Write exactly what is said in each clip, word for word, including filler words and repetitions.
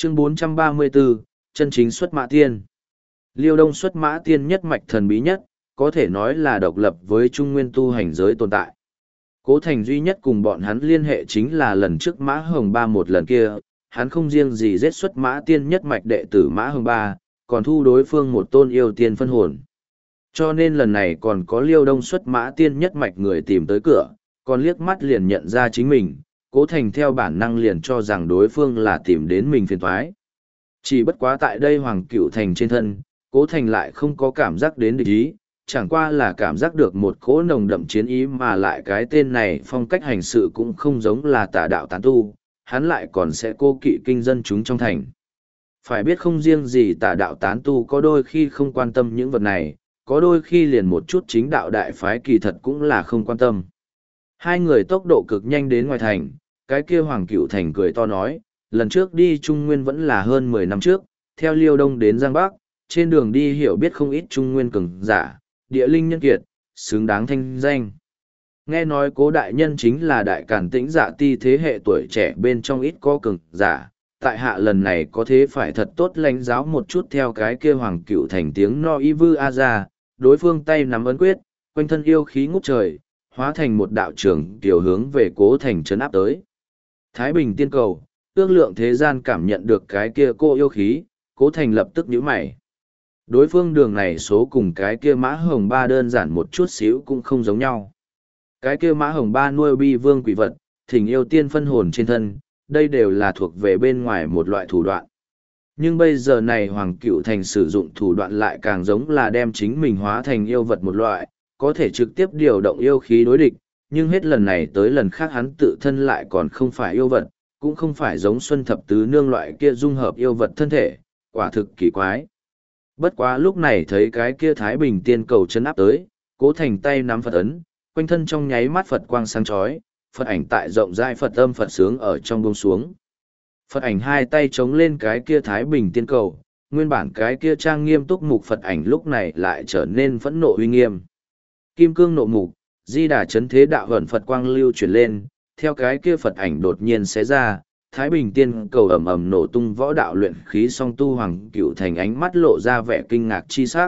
Chương bốn trăm ba mươi bốn, chân chính xuất mã tiên. Liêu Đông xuất mã tiên nhất mạch thần bí nhất, có thể nói là độc lập với trung nguyên tu hành giới tồn tại. Cố Thành duy nhất cùng bọn hắn liên hệ chính là lần trước Mã Hồng Ba một lần kia, hắn không riêng gì giết xuất mã tiên nhất mạch đệ tử Mã Hồng Ba, còn thu đối phương một tôn yêu tiên phân hồn. Cho nên lần này còn có Liêu Đông xuất mã tiên nhất mạch người tìm tới cửa, còn liếc mắt liền nhận ra chính mình, Cố Thành theo bản năng liền cho rằng đối phương là tìm đến mình phiền toái. Chỉ bất quá tại đây Hoàng Cửu Thành trên thân, Cố Thành lại không có cảm giác đến địch ý, chẳng qua là cảm giác được một cỗ nồng đậm chiến ý mà lại cái tên này phong cách hành sự cũng không giống là tà đạo tán tu, hắn lại còn sẽ cô kỵ kinh dân chúng trong thành. Phải biết không riêng gì tà đạo tán tu có đôi khi không quan tâm những vật này, có đôi khi liền một chút chính đạo đại phái kỳ thật cũng là không quan tâm. Hai người tốc độ cực nhanh đến ngoài thành, cái kia Hoàng Cửu Thành cười to nói, lần trước đi Trung Nguyên vẫn là hơn mười năm trước, theo Liêu Đông đến Giang Bắc, trên đường đi hiểu biết không ít Trung Nguyên cường giả, địa linh nhân kiệt, xứng đáng thanh danh. Nghe nói Cố đại nhân chính là đại càn tĩnh dạ ti thế hệ tuổi trẻ bên trong ít có cường giả, tại hạ lần này có thế phải thật tốt lãnh giáo một chút theo cái kia Hoàng Cửu Thành tiếng no y vư a ra, đối phương tay nắm ấn quyết, quanh thân yêu khí ngút trời, hóa thành một đạo trưởng tiểu hướng về Cố Thành trấn áp tới. Thái Bình tiên cầu, ước lượng thế gian cảm nhận được cái kia cô yêu khí, Cố Thành lập tức nhíu mày. Đối phương đường này số cùng cái kia Mã Hồng Ba đơn giản một chút xíu cũng không giống nhau. Cái kia Mã Hồng Ba nuôi bi vương quỷ vật, thỉnh yêu tiên phân hồn trên thân, đây đều là thuộc về bên ngoài một loại thủ đoạn. Nhưng bây giờ này Hoàng Cửu Thành sử dụng thủ đoạn lại càng giống là đem chính mình hóa thành yêu vật một loại, có thể trực tiếp điều động yêu khí đối địch, nhưng hết lần này tới lần khác hắn tự thân lại còn không phải yêu vật, cũng không phải giống Xuân Thập Tứ Nương loại kia dung hợp yêu vật thân thể, quả thực kỳ quái. Bất quá lúc này thấy cái kia Thái Bình tiên cầu chân áp tới, Cố Thành tay nắm Phật ấn, quanh thân trong nháy mắt Phật quang sáng chói, Phật ảnh tại rộng rãi Phật âm Phật sướng ở trong buông xuống. Phật ảnh hai tay chống lên cái kia Thái Bình tiên cầu, nguyên bản cái kia trang nghiêm túc mục Phật ảnh lúc này lại trở nên phẫn nộ uy nghiêm. Kim cương nộ mục, di đà chấn thế đạo hẩn Phật quang lưu chuyển lên, theo cái kia Phật ảnh đột nhiên xé ra, Thái Bình tiên cầu ầm ầm nổ tung võ đạo luyện khí song tu Hoàng Cửu Thành ánh mắt lộ ra vẻ kinh ngạc chi sắc.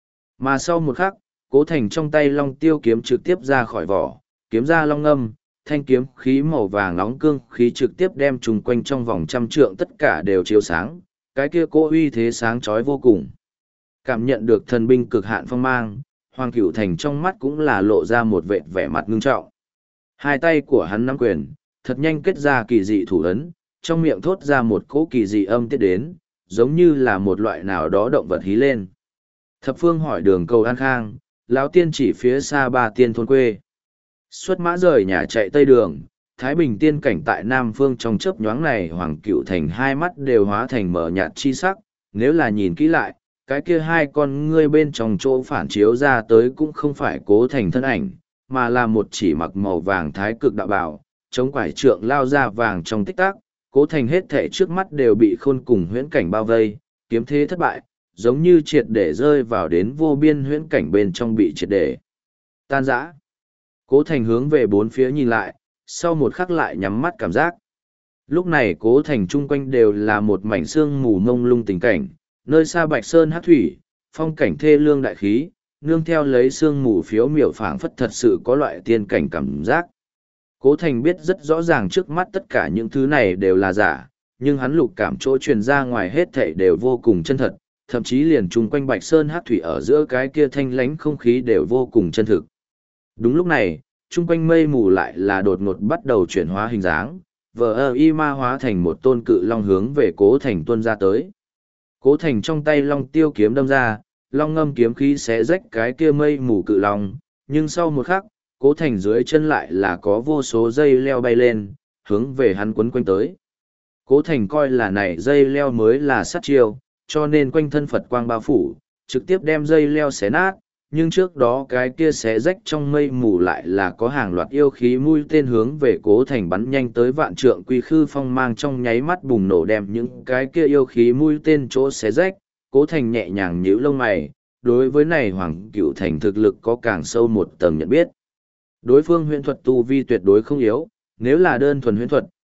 Mà sau một khắc, Cố Thành trong tay long tiêu kiếm trực tiếp ra khỏi vỏ, kiếm ra long âm, thanh kiếm khí màu vàng nóng cương khí trực tiếp đem trùng quanh trong vòng trăm trượng tất cả đều chiếu sáng, cái kia cố uy thế sáng chói vô cùng. Cảm nhận được thần binh cực hạn phong mang, Hoàng Cửu Thành trong mắt cũng là lộ ra một vệt vẻ mặt ngưng trọng. Hai tay của hắn nắm quyền, thật nhanh kết ra kỳ dị thủ ấn, trong miệng thốt ra một cỗ kỳ dị âm tiết đến, giống như là một loại nào đó động vật hí lên. Thập phương hỏi đường cầu an khang, lão tiên chỉ phía xa ba tiên thôn quê. Xuất mã rời nhà chạy tây đường, Thái Bình tiên cảnh tại Nam Phương trong chớp nhoáng này Hoàng Cửu Thành hai mắt đều hóa thành mở nhạt chi sắc, nếu là nhìn kỹ lại, cái kia hai con ngươi bên trong chỗ phản chiếu ra tới cũng không phải Cố Thành thân ảnh, mà là một chỉ mặc màu vàng thái cực đạo bào, chống quải trượng lao ra vàng trong tích tắc, Cố Thành hết thể trước mắt đều bị khôn cùng huyễn cảnh bao vây, kiếm thế thất bại, giống như triệt để rơi vào đến vô biên huyễn cảnh bên trong bị triệt để tan rã. Cố Thành hướng về bốn phía nhìn lại, sau một khắc lại nhắm mắt cảm giác. Lúc này Cố Thành chung quanh đều là một mảnh sương mù mông lung tình cảnh, nơi xa Bạch Sơn hát thủy, phong cảnh thê lương đại khí, nương theo lấy sương mù phiếu miểu phảng phất thật sự có loại tiên cảnh cảm giác. Cố Thành biết rất rõ ràng trước mắt tất cả những thứ này đều là giả, nhưng hắn lục cảm chỗ truyền ra ngoài hết thảy đều vô cùng chân thật, thậm chí liền chung quanh Bạch Sơn hát thủy ở giữa cái kia thanh lánh không khí đều vô cùng chân thực. Đúng lúc này, chung quanh mây mù lại là đột ngột bắt đầu chuyển hóa hình dáng, vờ ơ y ma hóa thành một tôn cự long hướng về Cố Thành tuôn ra tới. Cố Thành trong tay long tiêu kiếm đâm ra, long ngâm kiếm khí xé rách cái kia mây mù cự long, nhưng sau một khắc, Cố Thành dưới chân lại là có vô số dây leo bay lên, hướng về hắn quấn quanh tới. Cố Thành coi là này dây leo mới là sát chiêu, cho nên quanh thân Phật quang bao phủ, trực tiếp đem dây leo xé nát, nhưng trước đó cái kia xé rách trong mây mù lại là có hàng loạt yêu khí mũi tên hướng về Cố Thành bắn nhanh tới vạn trượng quy khư phong mang trong nháy mắt bùng nổ đem những cái kia yêu khí mũi tên chỗ xé rách. Cố Thành nhẹ nhàng nhíu lông mày, đối với này Hoàng Cửu Thành thực lực có càng sâu một tầng nhận biết. Đối phương huyễn thuật tu vi tuyệt đối không yếu, nếu là đơn thuần huyễn thuật,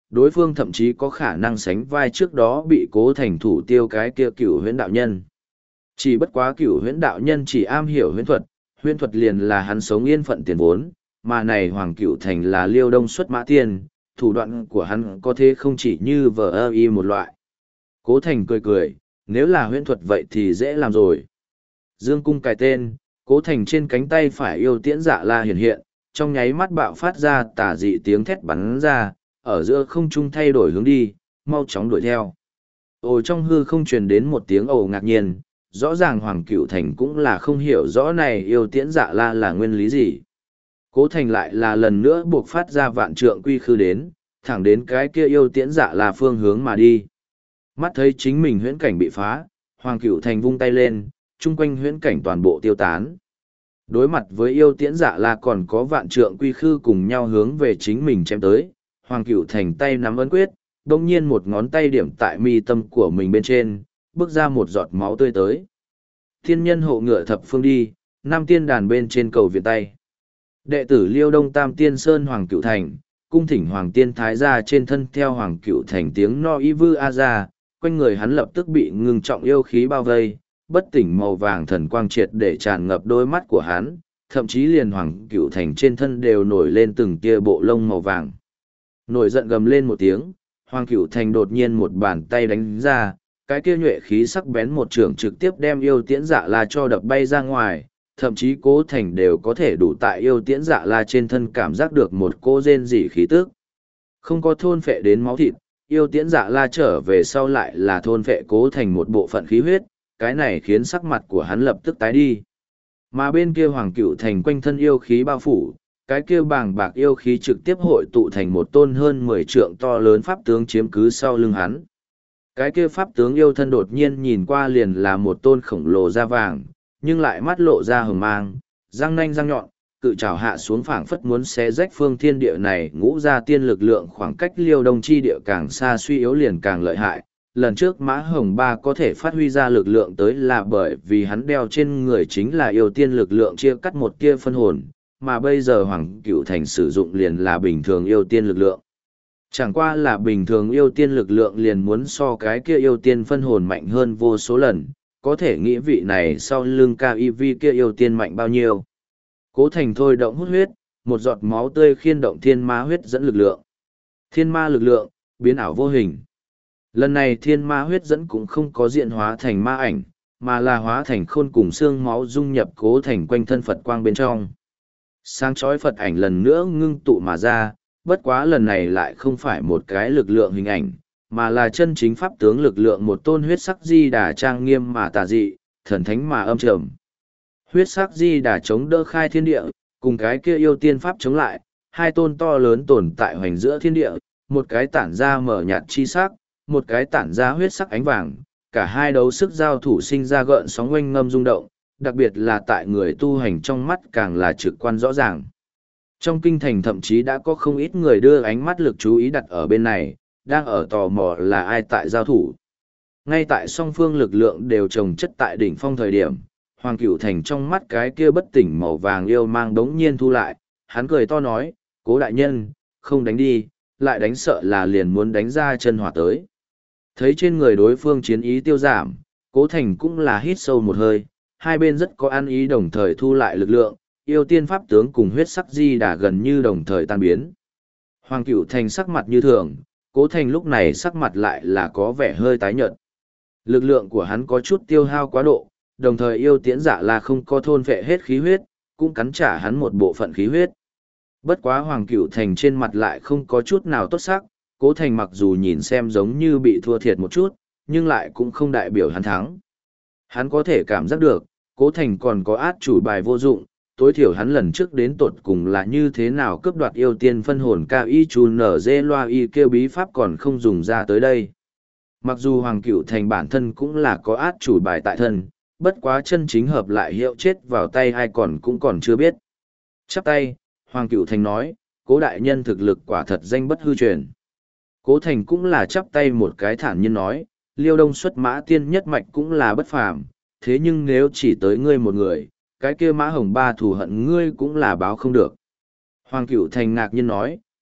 đối phương thậm chí có khả năng sánh vai trước đó bị cố thành thủ tiêu cái kia cửu huyễn đạo nhân. Chỉ bất quá cửu huyễn đạo nhân chỉ am hiểu huyễn thuật, huyễn thuật liền là hắn sống yên phận tiền vốn, mà này Hoàng Cửu Thành là Liêu Đông xuất mã tiên, thủ đoạn của hắn có thế không chỉ như vờ ơ y một loại. Cố Thành cười cười, nếu là huyễn thuật vậy thì dễ làm rồi. Dương cung cài tên, Cố Thành trên cánh tay phải yêu tiễn dạ la hiện hiện, trong nháy mắt bạo phát ra tả dị tiếng thét bắn ra, ở giữa không trung thay đổi hướng đi, mau chóng đuổi theo. Ồ, trong hư không truyền đến một tiếng ồ ngạc nhiên, rõ ràng Hoàng Cửu Thành cũng là không hiểu rõ này yêu tiễn dạ la là nguyên lý gì. Cố Thành lại là lần nữa buộc phát ra vạn trượng quy khư đến, thẳng đến cái kia yêu tiễn dạ la phương hướng mà đi. Mắt thấy chính mình huyễn cảnh bị phá, Hoàng Cửu Thành vung tay lên, chung quanh huyễn cảnh toàn bộ tiêu tán. Đối mặt với yêu tiễn dạ la còn có vạn trượng quy khư cùng nhau hướng về chính mình chém tới, Hoàng Cửu Thành tay nắm ấn quyết, đồng nhiên một ngón tay điểm tại mi tâm của mình bên trên, bước ra một giọt máu tươi tới. Thiên nhân hộ ngựa thập phương đi, năm tiên đàn bên trên cầu viện tay. Đệ tử Liêu Đông Tam Tiên Sơn Hoàng Cửu Thành, cung thỉnh Hoàng Tiên Thái gia trên thân theo Hoàng Cửu Thành tiếng no y vư a ra, quanh người hắn lập tức bị ngừng trọng yêu khí bao vây, bất tỉnh màu vàng thần quang triệt để tràn ngập đôi mắt của hắn, thậm chí liền Hoàng Cửu Thành trên thân đều nổi lên từng tia bộ lông màu vàng. Nổi giận gầm lên một tiếng, Hoàng Cửu Thành đột nhiên một bàn tay đánh ra, cái kia nhuệ khí sắc bén một trường trực tiếp đem yêu tiễn dạ la cho đập bay ra ngoài, thậm chí Cố Thành đều có thể đủ tại yêu tiễn dạ la trên thân cảm giác được một cô rên rỉ khí tức. Không có thôn phệ đến máu thịt, yêu tiễn dạ la trở về sau lại là thôn phệ Cố Thành một bộ phận khí huyết, cái này khiến sắc mặt của hắn lập tức tái đi. Mà bên kia Hoàng Cửu Thành quanh thân yêu khí bao phủ, cái kia bàng bạc yêu khí trực tiếp hội tụ thành một tôn hơn mười trượng to lớn pháp tướng chiếm cứ sau lưng hắn. Cái kia pháp tướng yêu thân đột nhiên nhìn qua liền là một tôn khổng lồ da vàng, nhưng lại mắt lộ ra hừng mang, răng nanh răng nhọn, cự trảo hạ xuống phảng phất muốn xé rách phương thiên địa này, ngũ ra tiên lực lượng khoảng cách Liêu Đông chi địa càng xa suy yếu liền càng lợi hại. Lần trước Mã Hồng Ba có thể phát huy ra lực lượng tới là bởi vì hắn đeo trên người chính là yêu tiên lực lượng chia cắt một tia phân hồn, mà bây giờ Hoàng Cửu Thành sử dụng liền là bình thường yêu tiên lực lượng. Chẳng qua là bình thường yêu tiên lực lượng liền muốn so cái kia yêu tiên phân hồn mạnh hơn vô số lần, có thể nghĩ vị này sau lưng ca y vi kia yêu tiên mạnh bao nhiêu. Cố Thành thôi động hút huyết, một giọt máu tươi khiên động thiên ma huyết dẫn lực lượng. Thiên ma lực lượng, biến ảo vô hình. Lần này thiên ma huyết dẫn cũng không có diện hóa thành ma ảnh, mà là hóa thành khôn cùng xương máu dung nhập Cố Thành quanh thân Phật quang bên trong. Sáng chói Phật ảnh lần nữa ngưng tụ mà ra, bất quá lần này lại không phải một cái lực lượng hình ảnh, mà là chân chính pháp tướng lực lượng một tôn huyết sắc di đà trang nghiêm mà tà dị, thần thánh mà âm trầm. Huyết sắc di đà chống đỡ khai thiên địa, cùng cái kia yêu tiên pháp chống lại, hai tôn to lớn tồn tại hoành giữa thiên địa, một cái tản ra mở nhạt chi sắc, một cái tản ra huyết sắc ánh vàng, cả hai đấu sức giao thủ sinh ra gợn sóng oanh ngâm rung động, đặc biệt là tại người tu hành trong mắt càng là trực quan rõ ràng. Trong kinh thành thậm chí đã có không ít người đưa ánh mắt lực chú ý đặt ở bên này, đang ở tò mò là ai tại giao thủ. Ngay tại song phương lực lượng đều trồng chất tại đỉnh phong thời điểm, Hoàng Cửu Thành trong mắt cái kia bất tỉnh màu vàng yêu mang đống nhiên thu lại, hắn cười to nói, Cố đại nhân, không đánh đi, lại đánh sợ là liền muốn đánh ra chân hỏa tới. Thấy trên người đối phương chiến ý tiêu giảm, Cố Thành cũng là hít sâu một hơi, hai bên rất có ăn ý đồng thời thu lại lực lượng, yêu tiên pháp tướng cùng huyết sắc di đà gần như đồng thời tan biến. Hoàng Cửu Thành sắc mặt như thường, Cố Thành lúc này sắc mặt lại là có vẻ hơi tái nhợt. Lực lượng của hắn có chút tiêu hao quá độ, đồng thời yêu tiễn dạ là không có thôn vệ hết khí huyết, cũng cắn trả hắn một bộ phận khí huyết. Bất quá Hoàng Cửu Thành trên mặt lại không có chút nào tốt sắc, Cố Thành mặc dù nhìn xem giống như bị thua thiệt một chút, nhưng lại cũng không đại biểu hắn thắng. Hắn có thể cảm giác được, Cố Thành còn có át chủ bài vô dụng, tối thiểu hắn lần trước đến tột cùng là như thế nào cướp đoạt yêu tiên phân hồn cao y chu nở dê loa y kêu bí pháp còn không dùng ra tới đây. Mặc dù Hoàng Cửu Thành bản thân cũng là có át chủ bài tại thân, bất quá chân chính hợp lại hiệu chết vào tay ai còn cũng còn chưa biết. Chắp tay, Hoàng Cửu Thành nói, Cố đại nhân thực lực quả thật danh bất hư truyền. Cố Thành cũng là chắp tay một cái thản nhiên nói, Liêu Đông xuất mã tiên nhất mạch cũng là bất phàm, thế nhưng nếu chỉ tới ngươi một người, cái kia Mã Hồng Ba thù hận ngươi cũng là báo không được. Hoàng Cửu Thành ngạc nhiên nói,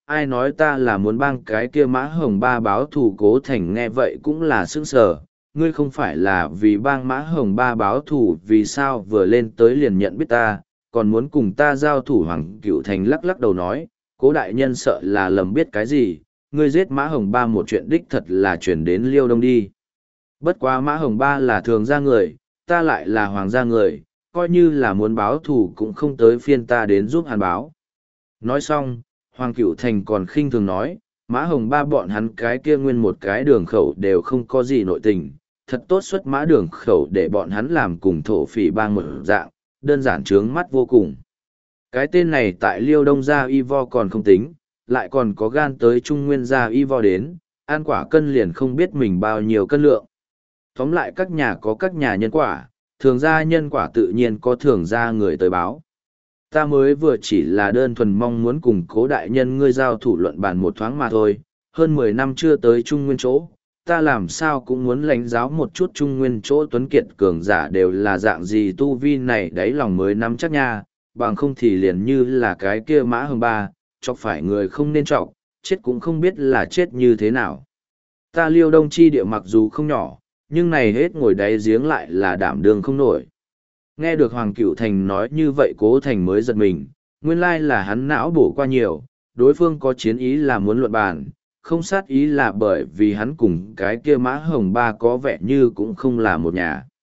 ai nói ta là muốn bang cái kia Mã Hồng Ba báo thù. Cố Thành nghe vậy cũng là sững sờ, ngươi không phải là vì bang Mã Hồng Ba báo thù, vì sao vừa lên tới liền nhận biết ta, còn muốn cùng ta giao thủ? Hoàng Cửu Thành lắc lắc đầu nói, Cố đại nhân sợ là lầm biết cái gì, ngươi giết Mã Hồng Ba một chuyện đích thật là chuyển đến Liêu Đông đi. Bất quá Mã Hồng Ba là thường gia người, ta lại là hoàng gia người, coi như là muốn báo thù cũng không tới phiên ta đến giúp hắn báo. Nói xong, Hoàng Cửu Thành còn khinh thường nói, Mã Hồng Ba bọn hắn cái kia nguyên một cái đường khẩu đều không có gì nội tình, thật tốt xuất mã đường khẩu để bọn hắn làm cùng thổ phỉ bang một dạng, đơn giản trướng mắt vô cùng. Cái tên này tại Liêu Đông gia y vo còn không tính, lại còn có gan tới Trung Nguyên gia y vo đến, ăn quả cân liền không biết mình bao nhiêu cân lượng. Tóm lại các nhà có các nhà nhân quả, thường gia nhân quả tự nhiên có thường gia người tới báo. Ta mới vừa chỉ là đơn thuần mong muốn cùng Cố đại nhân ngươi giao thủ luận bàn một thoáng mà thôi, hơn mười năm chưa tới Trung Nguyên chỗ, ta làm sao cũng muốn lãnh giáo một chút Trung Nguyên chỗ tuấn kiệt cường giả đều là dạng gì tu vi này đáy lòng mới nắm chắc nha, bằng không thì liền như là cái kia Mã Hồng Ba, chọc phải người không nên chọc, chết cũng không biết là chết như thế nào. Ta Liêu Đông chi địa mặc dù không nhỏ, nhưng này hết ngồi đáy giếng lại là đảm đương không nổi. Nghe được Hoàng Cửu Thành nói như vậy Cố Thành mới giật mình, nguyên lai là hắn não bổ qua nhiều, đối phương có chiến ý là muốn luận bàn, không sát ý là bởi vì hắn cùng cái kia Mã Hồng Ba có vẻ như cũng không là một nhà.